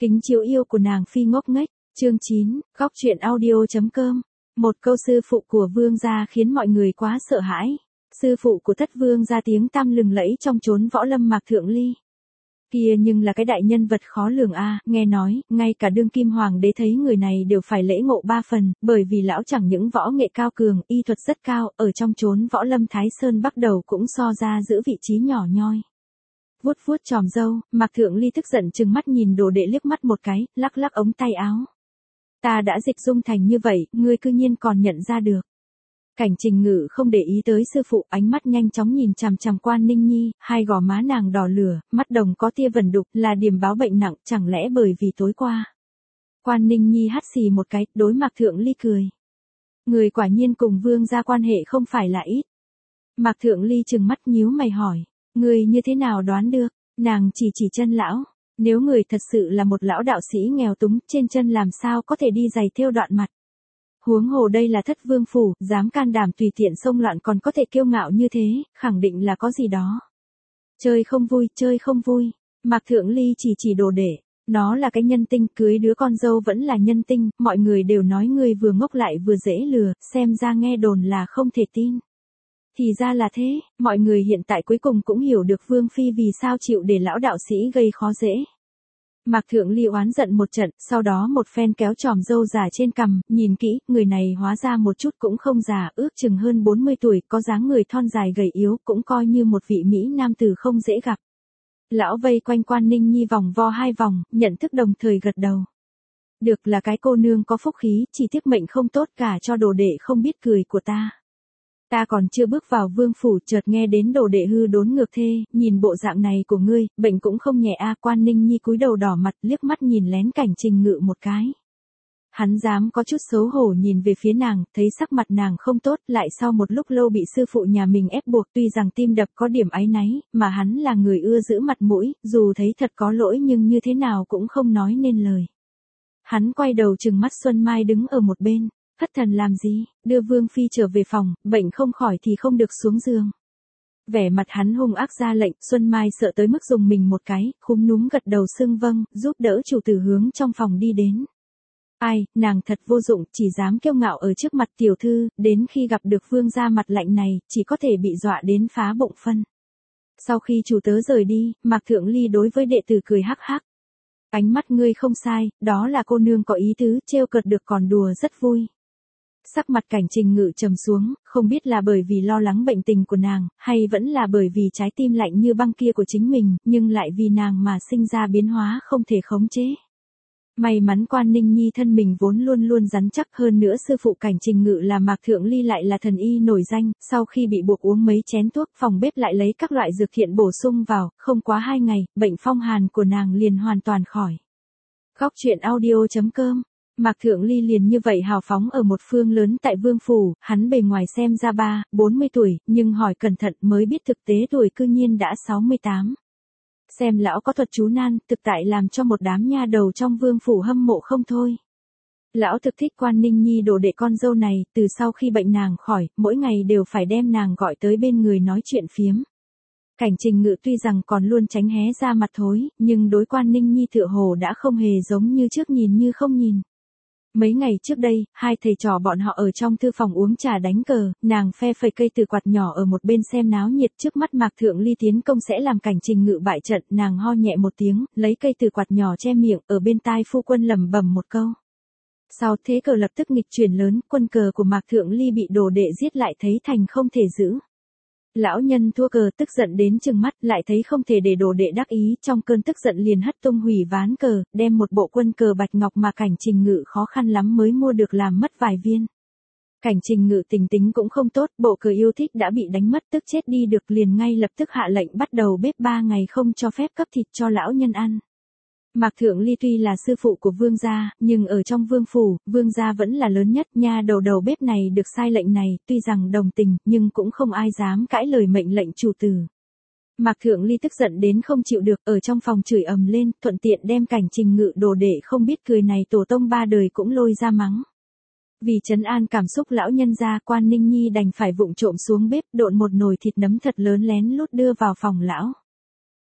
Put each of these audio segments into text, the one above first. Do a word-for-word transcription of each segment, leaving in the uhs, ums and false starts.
Kính chiếu yêu của nàng phi ngốc nghếch, chương chín, góc truyện audio.com. Một câu sư phụ của vương gia khiến mọi người quá sợ hãi. Sư phụ của thất vương gia tiếng tăm lừng lẫy trong chốn võ lâm Mạc Thượng Ly. Kia nhưng là cái đại nhân vật khó lường a, à, nghe nói, ngay cả đương kim hoàng đế thấy người này đều phải lễ ngộ ba phần, bởi vì lão chẳng những võ nghệ cao cường, y thuật rất cao, ở trong chốn võ lâm Thái Sơn bắt đầu cũng so ra giữ vị trí nhỏ nhoi. Vuốt vuốt chòm râu, Mạc Thượng Ly tức giận trừng mắt nhìn đồ đệ liếc mắt một cái, lắc lắc ống tay áo. Ta đã dịch dung thành như vậy, ngươi cư nhiên còn nhận ra được. Cảnh Trình Ngự không để ý tới sư phụ, ánh mắt nhanh chóng nhìn chằm chằm Quan Ninh Nhi, hai gò má nàng đỏ lửa, mắt đồng có tia vẩn đục, là điểm báo bệnh nặng, chẳng lẽ bởi vì tối qua. Quan Ninh Nhi hắt xì một cái, đối Mạc Thượng Ly cười. Người quả nhiên cùng vương gia quan hệ không phải là ít. Mạc Thượng Ly trừng mắt nhíu mày hỏi, người như thế nào đoán được? Nàng chỉ chỉ chân lão. Nếu người thật sự là một lão đạo sĩ nghèo túng, trên chân làm sao có thể đi giày thêu đoạn mặt. Huống hồ đây là thất vương phủ, dám can đảm tùy tiện xông loạn còn có thể kiêu ngạo như thế, khẳng định là có gì đó. Chơi không vui, chơi không vui. Mạc Thượng Ly chỉ chỉ đồ đệ. Nó là cái nhân tinh, cưới đứa con dâu vẫn là nhân tinh, mọi người đều nói người vừa ngốc lại vừa dễ lừa, xem ra nghe đồn là không thể tin. Thì ra là thế, mọi người hiện tại cuối cùng cũng hiểu được Vương Phi vì sao chịu để lão đạo sĩ gây khó dễ. Mạc Thượng Ly oán giận một trận, sau đó một phen kéo chòm râu già trên cằm, nhìn kỹ, người này hóa ra một chút cũng không già, ước chừng hơn bốn mươi tuổi, có dáng người thon dài gầy yếu, cũng coi như một vị Mỹ nam tử không dễ gặp. Lão vây quanh Quan Ninh Nhi vòng vo hai vòng, nhận thức đồng thời gật đầu. Được là cái cô nương có phúc khí, chỉ tiếc mệnh không tốt cả cho đồ đệ không biết cười của ta. Ta còn chưa bước vào vương phủ chợt nghe đến đồ đệ hư đốn ngược thê, nhìn bộ dạng này của ngươi, bệnh cũng không nhẹ a. Quan Ninh Nhi cúi đầu đỏ mặt liếc mắt nhìn lén Cảnh Trình Ngự một cái. Hắn dám có chút xấu hổ nhìn về phía nàng, thấy sắc mặt nàng không tốt, lại sau một lúc lâu bị sư phụ nhà mình ép buộc, tuy rằng tim đập có điểm áy náy, mà hắn là người ưa giữ mặt mũi, dù thấy thật có lỗi nhưng như thế nào cũng không nói nên lời. Hắn quay đầu trừng mắt Xuân Mai đứng ở một bên. Thất thần làm gì, đưa Vương Phi trở về phòng, bệnh không khỏi thì không được xuống giường. Vẻ mặt hắn hung ác ra lệnh, Xuân Mai sợ tới mức dùng mình một cái, khúm núm gật đầu xưng vâng, giúp đỡ chủ tử hướng trong phòng đi đến. Ai, nàng thật vô dụng, chỉ dám kiêu ngạo ở trước mặt tiểu thư, đến khi gặp được vương gia mặt lạnh này, chỉ có thể bị dọa đến phá bụng phân. Sau khi chủ tớ rời đi, Mạc Thượng Ly đối với đệ tử cười hắc hắc. Ánh mắt ngươi không sai, đó là cô nương có ý tứ, trêu cợt được còn đùa rất vui. Sắc mặt Cảnh Trình Ngự trầm xuống, không biết là bởi vì lo lắng bệnh tình của nàng, hay vẫn là bởi vì trái tim lạnh như băng kia của chính mình, nhưng lại vì nàng mà sinh ra biến hóa không thể khống chế. May mắn Quan Ninh Nhi thân mình vốn luôn luôn rắn chắc, hơn nữa sư phụ Cảnh Trình Ngự là Mạc Thượng Ly lại là thần y nổi danh, sau khi bị buộc uống mấy chén thuốc, phòng bếp lại lấy các loại dược thiện bổ sung vào, không quá hai ngày, bệnh phong hàn của nàng liền hoàn toàn khỏi. Góc truyện audio.com. Mạc Thượng Ly liền như vậy hào phóng ở một phương lớn tại vương phủ, hắn bề ngoài xem ra ba, bốn mươi tuổi, nhưng hỏi cẩn thận mới biết thực tế tuổi cư nhiên đã sáu mươi tám. Xem lão có thuật chú nan, thực tại làm cho một đám nha đầu trong vương phủ hâm mộ không thôi. Lão thực thích Quan Ninh Nhi đồ đệ con dâu này, từ sau khi bệnh nàng khỏi, mỗi ngày đều phải đem nàng gọi tới bên người nói chuyện phiếm. Cảnh Trình Ngự tuy rằng còn luôn tránh hé ra mặt thối, nhưng đối Quan Ninh Nhi tựa hồ đã không hề giống như trước nhìn như không nhìn. Mấy ngày trước đây, hai thầy trò bọn họ ở trong thư phòng uống trà đánh cờ, nàng phe phẩy cây từ quạt nhỏ ở một bên xem náo nhiệt, trước mắt Mạc Thượng Ly tiến công sẽ làm Cảnh Trình Ngự bại trận, nàng ho nhẹ một tiếng, lấy cây từ quạt nhỏ che miệng, ở bên tai phu quân lẩm bẩm một câu. Sau thế cờ lập tức nghịch chuyển lớn, quân cờ của Mạc Thượng Ly bị đồ đệ giết lại thấy thành không thể giữ. Lão nhân thua cờ tức giận đến trừng mắt, lại thấy không thể để đồ đệ đắc ý, trong cơn tức giận liền hất tung hủy ván cờ, đem một bộ quân cờ bạch ngọc mà Cảnh Trình Ngự khó khăn lắm mới mua được làm mất vài viên. Cảnh Trình Ngự tình tính cũng không tốt, bộ cờ yêu thích đã bị đánh mất, tức chết đi được, liền ngay lập tức hạ lệnh bắt đầu bếp ba ngày không cho phép cấp thịt cho lão nhân ăn. Mạc Thượng Ly tuy là sư phụ của vương gia, nhưng ở trong vương phủ, vương gia vẫn là lớn nhất, nha đầu đầu bếp này được sai lệnh này, tuy rằng đồng tình, nhưng cũng không ai dám cãi lời mệnh lệnh chủ tử. Mạc Thượng Ly tức giận đến không chịu được, ở trong phòng chửi ầm lên, thuận tiện đem Cảnh Trình Ngự đồ đệ không biết cười này tổ tông ba đời cũng lôi ra mắng. Vì trấn an cảm xúc lão nhân gia, Quan Ninh Nhi đành phải vụng trộm xuống bếp, độn một nồi thịt nấm thật lớn lén lút đưa vào phòng lão.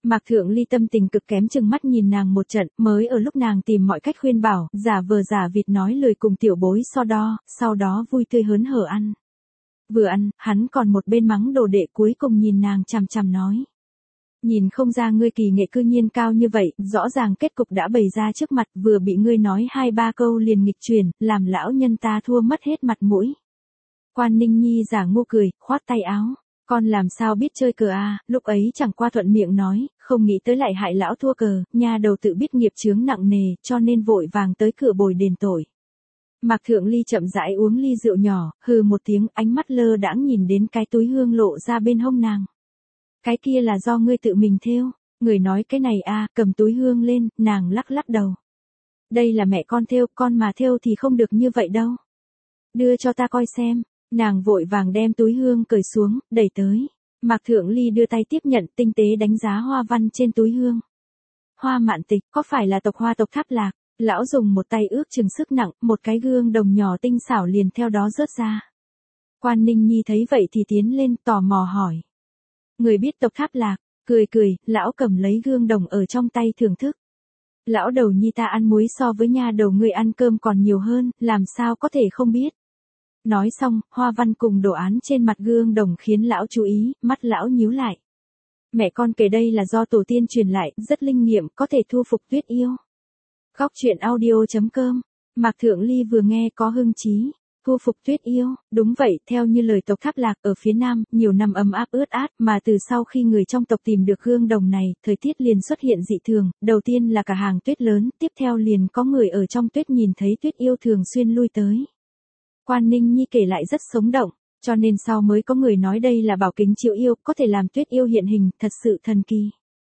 Mạc Thượng Ly tâm tình cực kém, chừng mắt nhìn nàng một trận, mới ở lúc nàng tìm mọi cách khuyên bảo, giả vờ giả vịt nói lời cùng tiểu bối so đo, sau đó vui tươi hớn hở ăn. Vừa ăn, hắn còn một bên mắng đồ đệ, cuối cùng nhìn nàng chằm chằm nói. Nhìn không ra ngươi kỳ nghệ cư nhiên cao như vậy, rõ ràng kết cục đã bày ra trước mặt, vừa bị ngươi nói hai ba câu liền nghịch chuyển, làm lão nhân ta thua mất hết mặt mũi. Quan Ninh Nhi giả ngu cười, khoát tay áo. Con làm sao biết chơi cờ à, lúc ấy chẳng qua thuận miệng nói, không nghĩ tới lại hại lão thua cờ, nha đầu tự biết nghiệp chướng nặng nề, cho nên vội vàng tới cửa bồi đền tội. Mạc Thượng Ly chậm rãi uống ly rượu nhỏ, hừ một tiếng, ánh mắt lơ đãng nhìn đến cái túi hương lộ ra bên hông nàng. Cái kia là do ngươi tự mình thêu, người nói cái này a, cầm túi hương lên, nàng lắc lắc đầu. Đây là mẹ con thêu, con mà thêu thì không được như vậy đâu. Đưa cho ta coi xem. Nàng vội vàng đem túi hương cởi xuống, đẩy tới. Mạc Thượng Ly đưa tay tiếp nhận, tinh tế đánh giá hoa văn trên túi hương. Hoa Mạn Tịch, có phải là tộc Hoa tộc Tháp Lạc? Lão dùng một tay ước chừng sức nặng, một cái gương đồng nhỏ tinh xảo liền theo đó rớt ra. Quan Ninh Nhi thấy vậy thì tiến lên tò mò hỏi. Người biết tộc Tháp Lạc, cười cười, lão cầm lấy gương đồng ở trong tay thưởng thức. Lão đầu nhi ta ăn muối so với nha đầu người ăn cơm còn nhiều hơn, làm sao có thể không biết. Nói xong, hoa văn cùng đồ án trên mặt gương đồng khiến lão chú ý, mắt lão nhíu lại. Mẹ con kể đây là do tổ tiên truyền lại, rất linh nghiệm, có thể thu phục Tuyết Yêu. Góc truyện audio chấm com. Mạc Thượng Ly vừa nghe có hưng chí. Thu phục Tuyết Yêu, đúng vậy, theo như lời tộc Tháp Lạc ở phía Nam, nhiều năm ấm áp ướt át, mà từ sau khi người trong tộc tìm được gương đồng này, thời tiết liền xuất hiện dị thường, đầu tiên là cả hàng tuyết lớn, tiếp theo liền có người ở trong tuyết nhìn thấy Tuyết Yêu thường xuyên lui tới. Quan Ninh Nhi kể lại rất sống động, cho nên sau mới có người nói đây là bảo kính chiếu yêu, có thể làm Tuyết Yêu hiện hình, thật sự thần kỳ.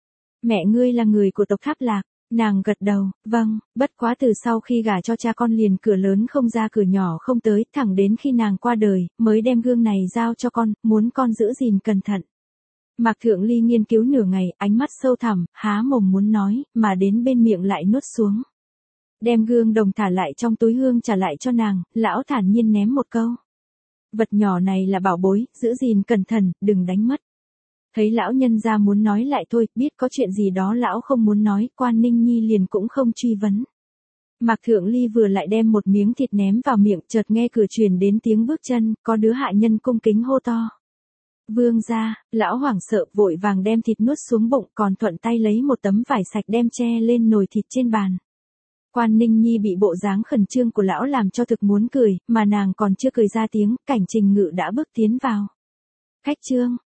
Mẹ ngươi là người của tộc Tháp Lạc, nàng gật đầu, vâng, bất quá từ sau khi gả cho cha con liền cửa lớn không ra cửa nhỏ không tới, thẳng đến khi nàng qua đời, mới đem gương này giao cho con, muốn con giữ gìn cẩn thận. Mạc Thượng Ly nghiên cứu nửa ngày, ánh mắt sâu thẳm, há mồm muốn nói, mà đến bên miệng lại nuốt xuống. Đem gương đồng thả lại trong túi hương trả lại cho nàng, lão thản nhiên ném một câu. Vật nhỏ này là bảo bối, giữ gìn cẩn thận, đừng đánh mất. Thấy lão nhân ra muốn nói lại thôi, biết có chuyện gì đó lão không muốn nói, Quan Ninh Nhi liền cũng không truy vấn. Mạc Thượng Ly vừa lại đem một miếng thịt ném vào miệng, chợt nghe cửa truyền đến tiếng bước chân, có đứa hạ nhân cung kính hô to. Vương gia, lão hoảng sợ vội vàng đem thịt nuốt xuống bụng, còn thuận tay lấy một tấm vải sạch đem che lên nồi thịt trên bàn. Quan Ninh Nhi bị bộ dáng khẩn trương của lão làm cho thực muốn cười, mà nàng còn chưa cười ra tiếng, Cảnh Trình Ngự đã bước tiến vào. Khách trương,